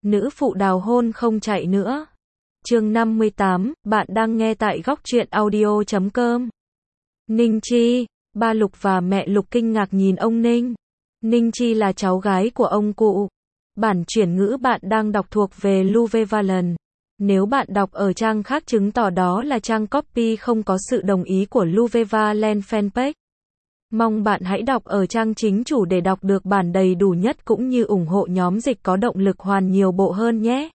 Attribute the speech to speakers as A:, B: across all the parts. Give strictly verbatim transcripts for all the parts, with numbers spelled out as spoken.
A: Nữ phụ đào hôn không chạy nữa. Chương năm mươi tám, bạn đang nghe tại góc truyện audio chấm com. Ninh Chi, ba Lục và mẹ Lục kinh ngạc nhìn ông Ninh. Ninh Chi là cháu gái của ông cụ. Bản chuyển ngữ bạn đang đọc thuộc về Luvevalent. Nếu bạn đọc ở trang khác chứng tỏ đó là trang copy không có sự đồng ý của Luvevalent fanpage. Mong bạn hãy đọc ở trang chính chủ để đọc được bản đầy đủ nhất cũng như ủng hộ nhóm dịch có động lực hoàn nhiều bộ hơn nhé.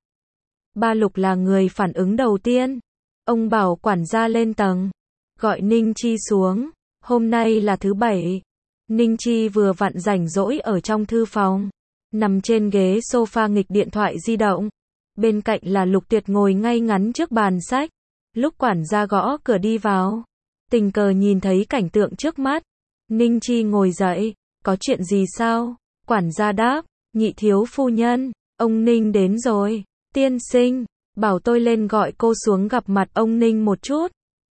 A: Ba Lục là người phản ứng đầu tiên. Ông bảo quản gia lên tầng, gọi Ninh Chi xuống. Hôm nay là thứ bảy. Ninh Chi vừa vặn rảnh rỗi ở trong thư phòng, nằm trên ghế sofa nghịch điện thoại di động. Bên cạnh là Lục Tuyệt ngồi ngay ngắn trước bàn sách. Lúc quản gia gõ cửa đi vào, tình cờ nhìn thấy cảnh tượng trước mắt. Ninh Chi ngồi dậy, có chuyện gì sao? Quản gia đáp, nhị thiếu phu nhân, ông Ninh đến rồi. Tiên sinh, bảo tôi lên gọi cô xuống gặp mặt ông Ninh một chút.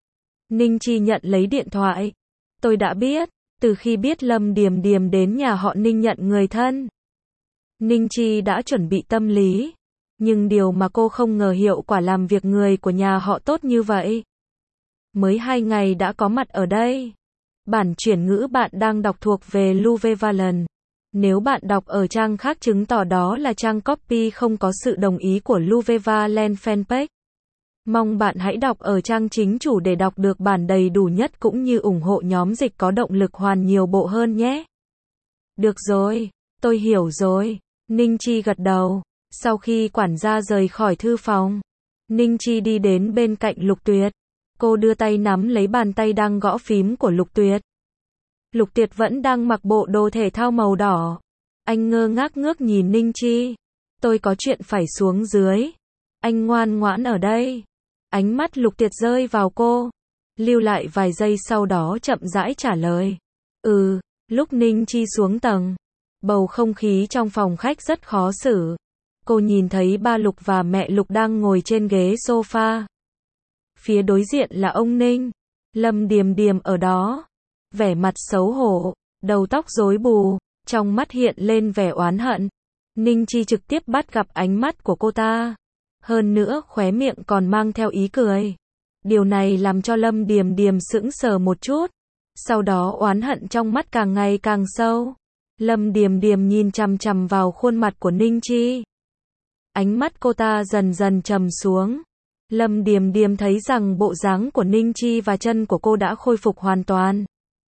A: Ninh Chi nhận lấy điện thoại. Tôi đã biết, từ khi biết Lâm Điềm Điềm đến nhà họ Ninh nhận người thân. Ninh Chi đã chuẩn bị tâm lý. Nhưng điều mà cô không ngờ hiệu quả làm việc người của nhà họ tốt như vậy. Mới hai ngày đã có mặt ở đây. Bản chuyển ngữ bạn đang đọc thuộc về Luvevalent. Nếu bạn đọc ở trang khác chứng tỏ đó là trang copy không có sự đồng ý của Luvevalent fanpage. Mong bạn hãy đọc ở trang chính chủ để đọc được bản đầy đủ nhất cũng như ủng hộ nhóm dịch có động lực hoàn nhiều bộ hơn nhé. Được rồi, tôi hiểu rồi. Ninh Chi gật đầu. Sau khi quản gia rời khỏi thư phòng, Ninh Chi đi đến bên cạnh Lục Tuyệt. Cô đưa tay nắm lấy bàn tay đang gõ phím của Lục Tuyệt. Lục Tuyệt vẫn đang mặc bộ đồ thể thao màu đỏ. Anh ngơ ngác ngước nhìn Ninh Chi. Tôi có chuyện phải xuống dưới. Anh ngoan ngoãn ở đây. Ánh mắt Lục Tuyệt rơi vào cô. Lưu lại vài giây sau đó chậm rãi trả lời. Ừ, lúc Ninh Chi xuống tầng. Bầu không khí trong phòng khách rất khó xử. Cô nhìn thấy ba Lục và mẹ Lục đang ngồi trên ghế sofa. Phía đối diện là ông Ninh. Lâm Điềm Điềm ở đó. Vẻ mặt xấu hổ, đầu tóc rối bù, trong mắt hiện lên vẻ oán hận. Ninh Chi trực tiếp bắt gặp ánh mắt của cô ta. Hơn nữa khóe miệng còn mang theo ý cười. Điều này làm cho Lâm Điềm Điềm sững sờ một chút. Sau đó oán hận trong mắt càng ngày càng sâu. Lâm Điềm Điềm nhìn chằm chằm vào khuôn mặt của Ninh Chi. Ánh mắt cô ta dần dần trầm xuống. Lâm Điềm Điềm thấy rằng bộ dáng của Ninh Chi và chân của cô đã khôi phục hoàn toàn.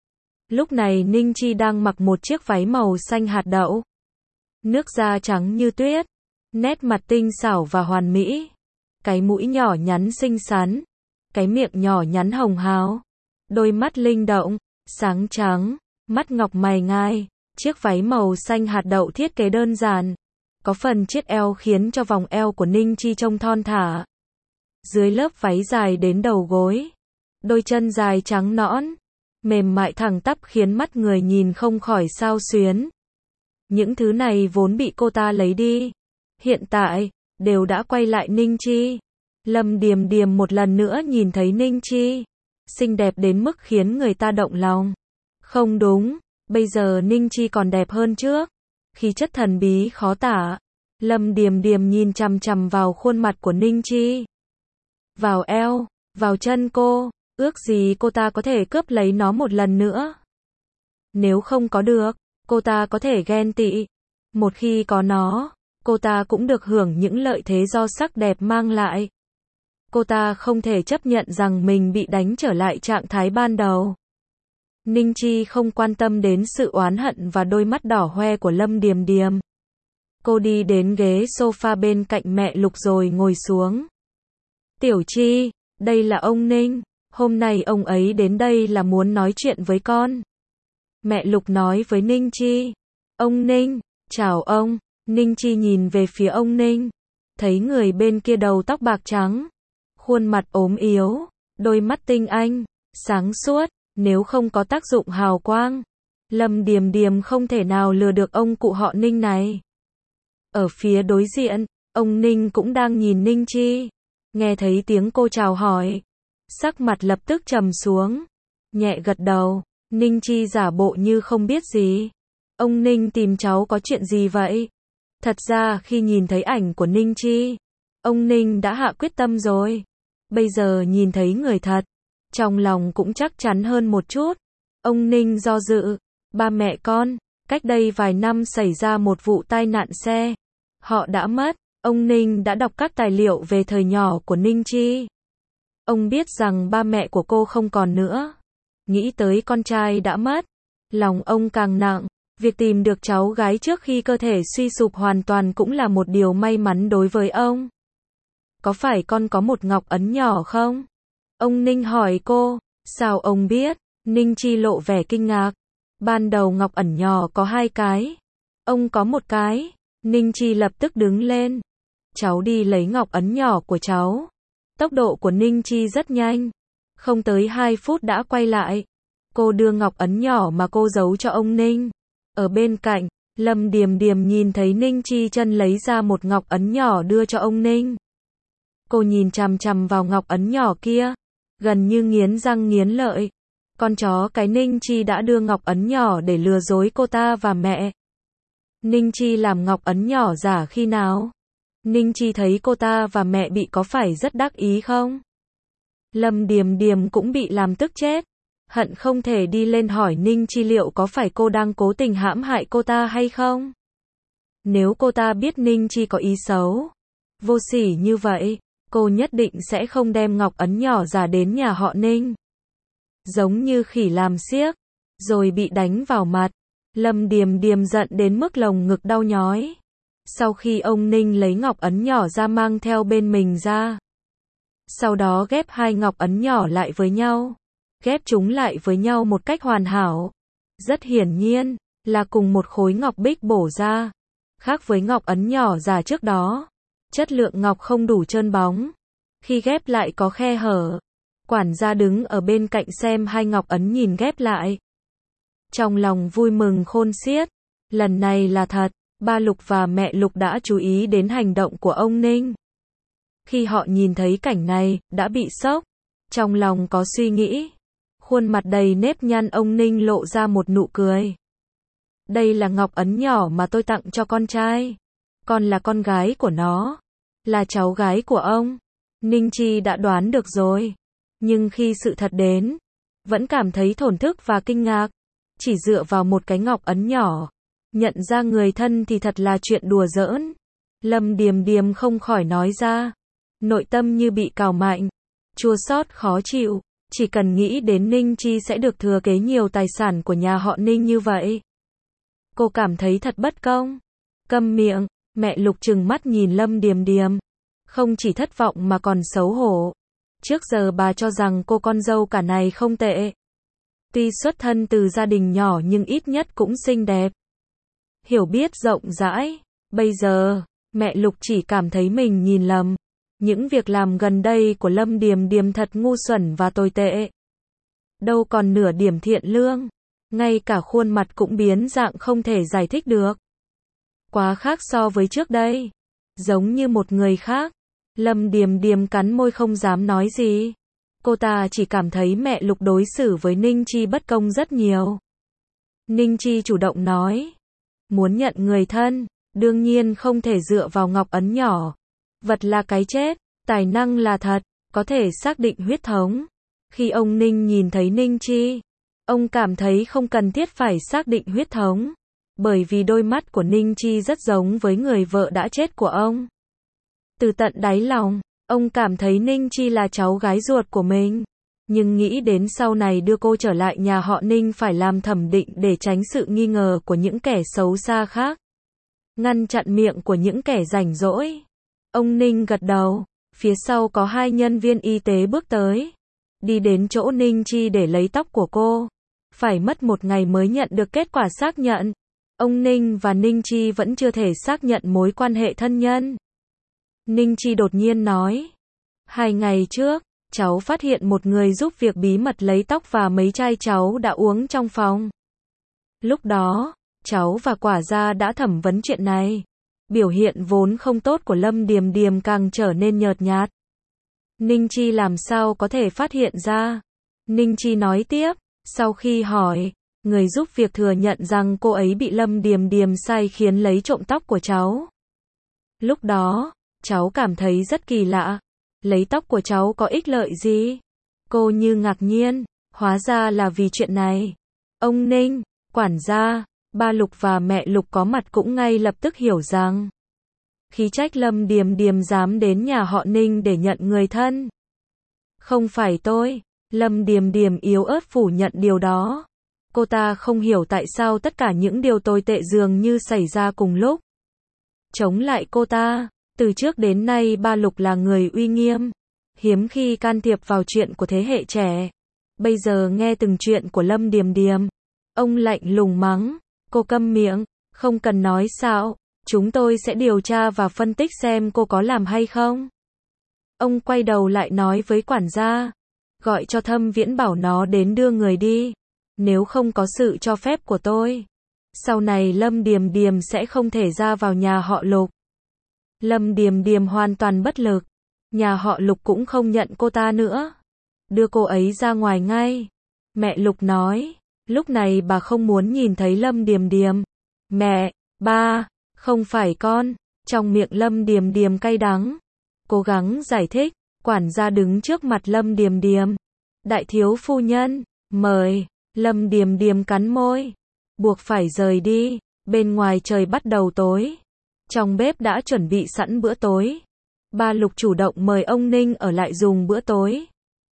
A: Lúc này Ninh Chi đang mặc một chiếc váy màu xanh hạt đậu. Nước da trắng như tuyết. Nét mặt tinh xảo và hoàn mỹ. Cái mũi nhỏ nhắn xinh xắn. Cái miệng nhỏ nhắn hồng hào. Đôi mắt linh động, sáng trắng, mắt ngọc mày ngai. Chiếc váy màu xanh hạt đậu thiết kế đơn giản. Có phần chiết eo khiến cho vòng eo của Ninh Chi trông thon thả. Dưới lớp váy dài đến đầu gối. Đôi chân dài trắng nõn. Mềm mại thẳng tắp khiến mắt người nhìn không khỏi xao xuyến. Những thứ này vốn bị cô ta lấy đi. Hiện tại, đều đã quay lại Ninh Chi. Lâm Điềm Điềm một lần nữa nhìn thấy Ninh Chi. Xinh đẹp đến mức khiến người ta động lòng. Không đúng, bây giờ Ninh Chi còn đẹp hơn trước. Khí chất thần bí khó tả. Lâm Điềm Điềm nhìn chằm chằm vào khuôn mặt của Ninh Chi. Vào eo, vào chân cô. Ước gì cô ta có thể cướp lấy nó một lần nữa. Nếu không có được, cô ta có thể ghen tị. Một khi có nó, cô ta cũng được hưởng những lợi thế do sắc đẹp mang lại. Cô ta không thể chấp nhận rằng mình bị đánh trở lại trạng thái ban đầu. Ninh Chi không quan tâm đến sự oán hận và đôi mắt đỏ hoe của Lâm Điềm Điềm. Cô đi đến ghế sofa bên cạnh mẹ Lục rồi ngồi xuống. Tiểu Chi, đây là ông Ninh. Hôm nay ông ấy đến đây là muốn nói chuyện với con. Mẹ Lục nói với Ninh Chi. Ông Ninh, chào ông. Ninh Chi nhìn về phía ông Ninh. Thấy người bên kia đầu tóc bạc trắng. Khuôn mặt ốm yếu. Đôi mắt tinh anh. Sáng suốt. Nếu không có tác dụng hào quang. Lâm Điềm Điềm không thể nào lừa được ông cụ họ Ninh này. Ở phía đối diện, ông Ninh cũng đang nhìn Ninh Chi. Nghe thấy tiếng cô chào hỏi. Sắc mặt lập tức trầm xuống. Nhẹ gật đầu. Ninh Chi giả bộ như không biết gì. Ông Ninh tìm cháu có chuyện gì vậy? Thật ra khi nhìn thấy ảnh của Ninh Chi, ông Ninh đã hạ quyết tâm rồi. Bây giờ nhìn thấy người thật, trong lòng cũng chắc chắn hơn một chút. Ông Ninh do dự, ba mẹ con, cách đây vài năm xảy ra một vụ tai nạn xe. Họ đã mất, ông Ninh đã đọc các tài liệu về thời nhỏ của Ninh Chi. Ông biết rằng ba mẹ của cô không còn nữa. Nghĩ tới con trai đã mất, lòng ông càng nặng. Việc tìm được cháu gái trước khi cơ thể suy sụp hoàn toàn cũng là một điều may mắn đối với ông. Có phải con có một ngọc ấn nhỏ không? Ông Ninh hỏi cô. Sao ông biết? Ninh Chi lộ vẻ kinh ngạc. Ban đầu ngọc ẩn nhỏ có hai cái. Ông có một cái. Ninh Chi lập tức đứng lên. Cháu đi lấy ngọc ấn nhỏ của cháu. Tốc độ của Ninh Chi rất nhanh. Không tới hai phút đã quay lại. Cô đưa ngọc ấn nhỏ mà cô giấu cho ông Ninh. Ở bên cạnh, Lâm Điềm Điềm nhìn thấy Ninh Chi chân lấy ra một ngọc ấn nhỏ đưa cho ông Ninh. Cô nhìn chằm chằm vào ngọc ấn nhỏ kia, gần như nghiến răng nghiến lợi. Con chó cái Ninh Chi đã đưa ngọc ấn nhỏ để lừa dối cô ta và mẹ. Ninh Chi làm ngọc ấn nhỏ giả khi nào? Ninh Chi thấy cô ta và mẹ bị có phải rất đắc ý không? Lâm Điềm Điềm cũng bị làm tức chết. Hận không thể đi lên hỏi Ninh Chi liệu có phải cô đang cố tình hãm hại cô ta hay không? Nếu cô ta biết Ninh Chi có ý xấu, vô sỉ như vậy, cô nhất định sẽ không đem ngọc ấn nhỏ giả đến nhà họ Ninh. Giống như khỉ làm xiếc, rồi bị đánh vào mặt. Lâm Điềm Điềm giận đến mức lồng ngực đau nhói. Sau khi ông Ninh lấy ngọc ấn nhỏ ra mang theo bên mình ra, sau đó ghép hai ngọc ấn nhỏ lại với nhau, ghép chúng lại với nhau một cách hoàn hảo. Rất hiển nhiên, là cùng một khối ngọc bích bổ ra. Khác với ngọc ấn nhỏ giả trước đó, chất lượng ngọc không đủ trơn bóng. Khi ghép lại có khe hở. Quản gia đứng ở bên cạnh xem hai ngọc ấn nhìn ghép lại. Trong lòng vui mừng khôn xiết. Lần này là thật, ba Lục và mẹ Lục đã chú ý đến hành động của ông Ninh. Khi họ nhìn thấy cảnh này, đã bị sốc. Trong lòng có suy nghĩ. Khuôn mặt đầy nếp nhăn ông Ninh lộ ra một nụ cười. Đây là ngọc ấn nhỏ mà tôi tặng cho con trai. Con là con gái của nó. Là cháu gái của ông. Ninh Chi đã đoán được rồi. Nhưng khi sự thật đến, vẫn cảm thấy thổn thức và kinh ngạc. Chỉ dựa vào một cái ngọc ấn nhỏ, nhận ra người thân thì thật là chuyện đùa giỡn. Lâm Điềm Điềm không khỏi nói ra. Nội tâm như bị cào mạnh. Chua xót khó chịu. Chỉ cần nghĩ đến Ninh Chi sẽ được thừa kế nhiều tài sản của nhà họ Ninh như vậy. Cô cảm thấy thật bất công. Câm miệng, mẹ Lục trừng mắt nhìn Lâm Điềm Điềm. Không chỉ thất vọng mà còn xấu hổ. Trước giờ bà cho rằng cô con dâu cả này không tệ. Tuy xuất thân từ gia đình nhỏ nhưng ít nhất cũng xinh đẹp. Hiểu biết rộng rãi. Bây giờ, mẹ Lục chỉ cảm thấy mình nhìn lầm. Những việc làm gần đây của Lâm Điềm Điềm thật ngu xuẩn và tồi tệ. Đâu còn nửa điểm thiện lương. Ngay cả khuôn mặt cũng biến dạng không thể giải thích được. Quá khác so với trước đây. Giống như một người khác. Lâm Điềm Điềm cắn môi không dám nói gì. Cô ta chỉ cảm thấy mẹ Lục đối xử với Ninh Chi bất công rất nhiều. Ninh Chi chủ động nói. Muốn nhận người thân, đương nhiên không thể dựa vào ngọc ấn nhỏ. Vật là cái chết, tài năng là thật, có thể xác định huyết thống. Khi ông Ninh nhìn thấy Ninh Chi, ông cảm thấy không cần thiết phải xác định huyết thống. Bởi vì đôi mắt của Ninh Chi rất giống với người vợ đã chết của ông. Từ tận đáy lòng, ông cảm thấy Ninh Chi là cháu gái ruột của mình. Nhưng nghĩ đến sau này đưa cô trở lại nhà họ Ninh phải làm thẩm định để tránh sự nghi ngờ của những kẻ xấu xa khác. Ngăn chặn miệng của những kẻ rảnh rỗi. Ông Ninh gật đầu. Phía sau có hai nhân viên y tế bước tới. Đi đến chỗ Ninh Chi để lấy tóc của cô. Phải mất một ngày mới nhận được kết quả xác nhận. Ông Ninh và Ninh Chi vẫn chưa thể xác nhận mối quan hệ thân nhân. Ninh Chi đột nhiên nói. Hai ngày trước, cháu phát hiện một người giúp việc bí mật lấy tóc và mấy chai cháu đã uống trong phòng. Lúc đó, cháu và Quả Gia đã thẩm vấn chuyện này. Biểu hiện vốn không tốt của Lâm Điềm Điềm càng trở nên nhợt nhạt. Ninh Chi làm sao có thể phát hiện ra? Ninh Chi nói tiếp, sau khi hỏi, người giúp việc thừa nhận rằng cô ấy bị Lâm Điềm Điềm sai khiến lấy trộm tóc của cháu. Lúc đó, cháu cảm thấy rất kỳ lạ. Lấy tóc của cháu có ích lợi gì? Cô Như ngạc nhiên, hóa ra là vì chuyện này. Ông Ninh, quản gia, ba Lục và mẹ Lục có mặt cũng ngay lập tức hiểu rằng khí trách Lâm Điềm Điềm dám đến nhà họ Ninh để nhận người thân. Không phải tôi, Lâm Điềm Điềm yếu ớt phủ nhận điều đó. Cô ta không hiểu tại sao tất cả những điều tồi tệ dường như xảy ra cùng lúc. Chống lại cô ta, từ trước đến nay ba Lục là người uy nghiêm, hiếm khi can thiệp vào chuyện của thế hệ trẻ. Bây giờ nghe từng chuyện của Lâm Điềm Điềm, ông lạnh lùng mắng, cô câm miệng, không cần nói xạo, chúng tôi sẽ điều tra và phân tích xem cô có làm hay không. Ông quay đầu lại nói với quản gia, gọi cho Thâm Viễn bảo nó đến đưa người đi, nếu không có sự cho phép của tôi, sau này Lâm Điềm Điềm sẽ không thể ra vào nhà họ Lục. Lâm Điềm Điềm hoàn toàn bất lực, nhà họ Lục cũng không nhận cô ta nữa, đưa cô ấy ra ngoài ngay. Mẹ Lục nói, lúc này bà không muốn nhìn thấy Lâm Điềm Điềm. Mẹ, ba, không phải con. Trong miệng Lâm Điềm Điềm cay đắng, cố gắng giải thích. Quản gia đứng trước mặt Lâm Điềm Điềm, đại thiếu phu nhân, mời. Lâm Điềm Điềm cắn môi, buộc phải rời đi. Bên ngoài trời bắt đầu tối, trong bếp đã chuẩn bị sẵn bữa tối. Ba Lục chủ động mời ông Ninh ở lại dùng bữa tối.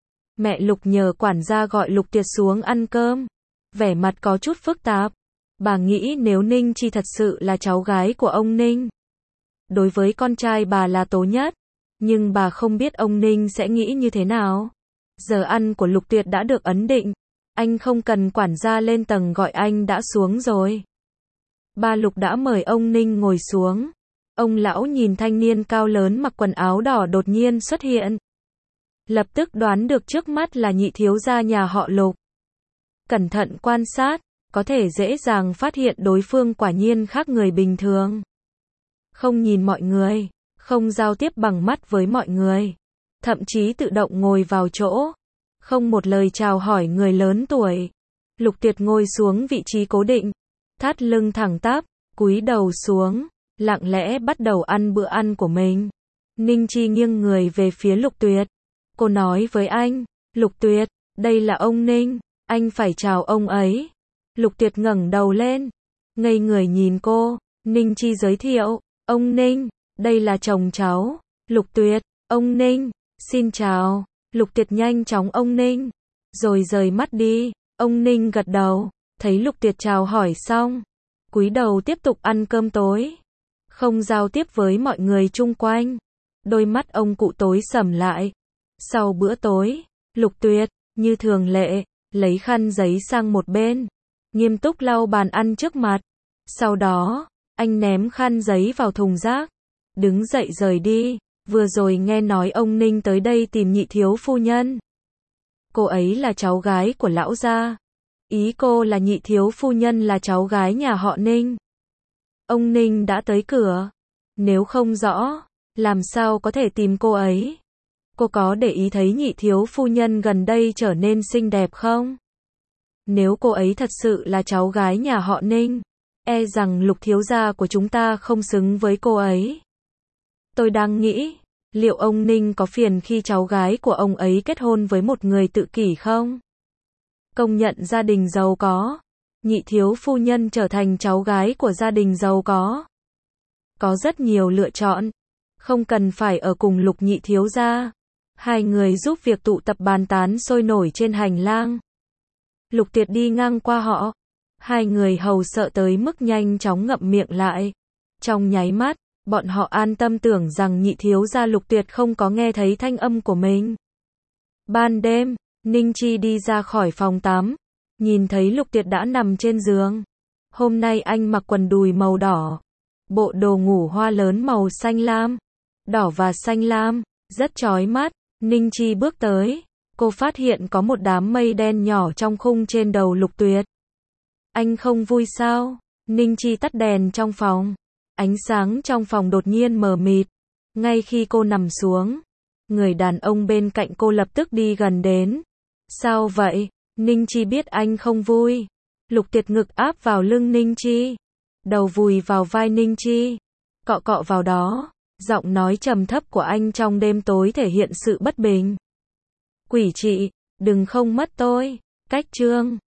A: Mẹ Lục nhờ quản gia gọi Lục Tuyệt xuống ăn cơm, vẻ mặt có chút phức tạp. Bà nghĩ nếu Ninh Chi thật sự là cháu gái của ông Ninh, đối với con trai bà là tốt nhất, nhưng bà không biết ông Ninh sẽ nghĩ như thế nào. Giờ ăn của Lục Tuyệt đã được ấn định, anh không cần quản gia lên tầng gọi anh đã xuống rồi. Ba Lục đã mời ông Ninh ngồi xuống. Ông lão nhìn thanh niên cao lớn mặc quần áo đỏ đột nhiên xuất hiện, lập tức đoán được trước mắt là nhị thiếu gia nhà họ Lục. Cẩn thận quan sát, có thể dễ dàng phát hiện đối phương quả nhiên khác người bình thường. Không nhìn mọi người, không giao tiếp bằng mắt với mọi người, thậm chí tự động ngồi vào chỗ, không một lời chào hỏi người lớn tuổi. Lục Tuyệt ngồi xuống vị trí cố định, thắt lưng thẳng tắp, cúi đầu xuống, lặng lẽ bắt đầu ăn bữa ăn của mình. Ninh Chi nghiêng người về phía Lục Tuyệt. Cô nói với anh, Lục Tuyệt, đây là ông Ninh, anh phải chào ông ấy. Lục Tuyệt ngẩng đầu lên, ngây người nhìn cô. Ninh Chi giới thiệu, ông Ninh, đây là chồng cháu. Lục Tuyệt, ông Ninh, xin chào. Lục Tuyệt nhanh chóng ông Ninh, rồi rời mắt đi. Ông Ninh gật đầu, thấy Lục Tuyệt chào hỏi xong, cúi đầu tiếp tục ăn cơm tối, không giao tiếp với mọi người chung quanh. Đôi mắt ông cụ tối sầm lại. Sau bữa tối, Lục Tuyệt, như thường lệ, lấy khăn giấy sang một bên, nghiêm túc lau bàn ăn trước mặt. Sau đó, anh ném khăn giấy vào thùng rác, đứng dậy rời đi. Vừa rồi nghe nói ông Ninh tới đây tìm nhị thiếu phu nhân. Cô ấy là cháu gái của lão gia. Ý cô là nhị thiếu phu nhân là cháu gái nhà họ Ninh. Ông Ninh đã tới cửa. Nếu không rõ, làm sao có thể tìm cô ấy? Cô có để ý thấy nhị thiếu phu nhân gần đây trở nên xinh đẹp không? Nếu cô ấy thật sự là cháu gái nhà họ Ninh, e rằng Lục thiếu gia của chúng ta không xứng với cô ấy. Tôi đang nghĩ, liệu ông Ninh có phiền khi cháu gái của ông ấy kết hôn với một người tự kỷ không? Công nhận gia đình giàu có, nhị thiếu phu nhân trở thành cháu gái của gia đình giàu có. Có rất nhiều lựa chọn, không cần phải ở cùng Lục nhị thiếu gia. Hai người giúp việc tụ tập bàn tán sôi nổi trên hành lang. Lục Tuyệt đi ngang qua họ, hai người hầu sợ tới mức nhanh chóng ngậm miệng lại. Trong nháy mắt, bọn họ an tâm tưởng rằng nhị thiếu gia Lục Tuyệt không có nghe thấy thanh âm của mình. Ban đêm, Ninh Chi đi ra khỏi phòng tắm, nhìn thấy Lục Tuyệt đã nằm trên giường. Hôm nay anh mặc quần đùi màu đỏ, bộ đồ ngủ hoa lớn màu xanh lam, đỏ và xanh lam, rất chói mắt. Ninh Chi bước tới, cô phát hiện có một đám mây đen nhỏ trong khung trên đầu Lục Tuyệt. Anh không vui sao? Ninh Chi tắt đèn trong phòng. Ánh sáng trong phòng đột nhiên mờ mịt. Ngay khi cô nằm xuống, người đàn ông bên cạnh cô lập tức đi gần đến. Sao vậy? Ninh Chi biết anh không vui. Lục Tuyệt ngực áp vào lưng Ninh Chi, đầu vùi vào vai Ninh Chi, cọ cọ vào đó. Giọng nói trầm thấp của anh trong đêm tối thể hiện sự bất bình. Quỷ chị, đừng không mất tôi. Cách chương